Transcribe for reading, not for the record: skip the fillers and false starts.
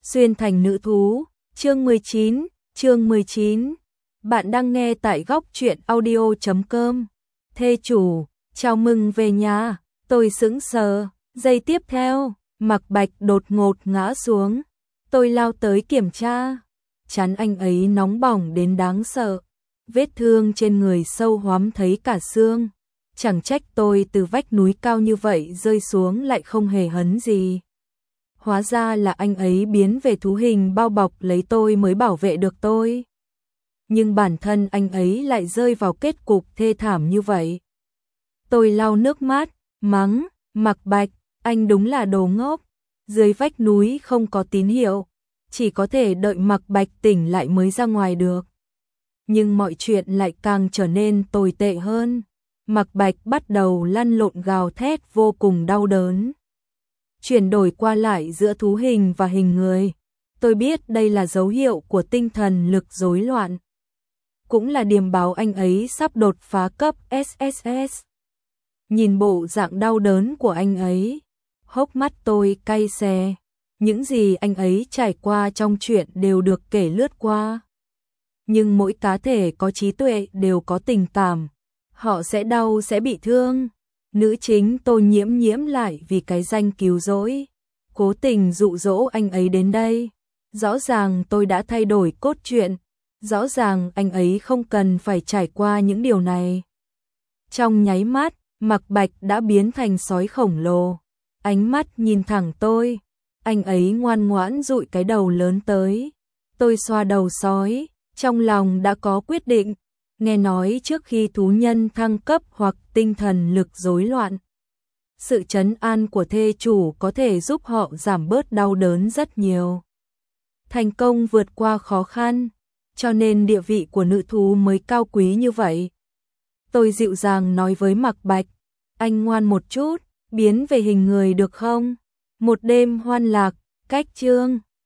Xuyên thành nữ thú, chương 19. Bạn đang nghe tại góc truyện audio.com. Thê chủ, chào mừng về nhà. Tôi sững sờ, giây tiếp theo, Mạc Bạch đột ngột ngã xuống. Tôi lao tới kiểm tra, trán anh ấy nóng bỏng đến đáng sợ. Vết thương trên người sâu hoắm thấy cả xương. Chẳng trách tôi từ vách núi cao như vậy rơi xuống lại không hề hấn gì. Hóa ra là anh ấy biến về thú hình bao bọc lấy tôi mới bảo vệ được tôi. Nhưng bản thân anh ấy lại rơi vào kết cục thê thảm như vậy. Tôi lau nước mắt, mắng, Mạc Bạch, anh đúng là đồ ngốc. Dưới vách núi không có tín hiệu, chỉ có thể đợi Mạc Bạch tỉnh lại mới ra ngoài được. Nhưng mọi chuyện lại càng trở nên tồi tệ hơn. Mạc Bạch bắt đầu lăn lộn gào thét vô cùng đau đớn. Chuyển đổi qua lại giữa thú hình và hình người. Tôi biết đây là dấu hiệu của tinh thần lực rối loạn. Cũng là điềm báo anh ấy sắp đột phá cấp SSS. Nhìn bộ dạng đau đớn của anh ấy, hốc mắt tôi cay xè. Những gì anh ấy trải qua trong chuyện đều được kể lướt qua. Nhưng mỗi cá thể có trí tuệ đều có tình cảm. Họ sẽ đau sẽ bị thương. Nữ chính Tô Nhiễm Nhiễm lại vì cái danh cứu rỗi, cố tình dụ dỗ anh ấy đến đây. Rõ ràng tôi đã thay đổi cốt truyện, rõ ràng anh ấy không cần phải trải qua những điều này. Trong nháy mắt, Mạc Bạch đã biến thành sói khổng lồ, ánh mắt nhìn thẳng tôi, anh ấy ngoan ngoãn dụi cái đầu lớn tới. Tôi xoa đầu sói, trong lòng đã có quyết định. Nghe nói trước khi thú nhân thăng cấp hoặc tinh thần lực rối loạn, sự trấn an của thê chủ có thể giúp họ giảm bớt đau đớn rất nhiều. Thành công vượt qua khó khăn, cho nên địa vị của nữ thú mới cao quý như vậy. Tôi dịu dàng nói với Mạc Bạch, anh ngoan một chút, biến về hình người được không? Một đêm hoan lạc, cách chương.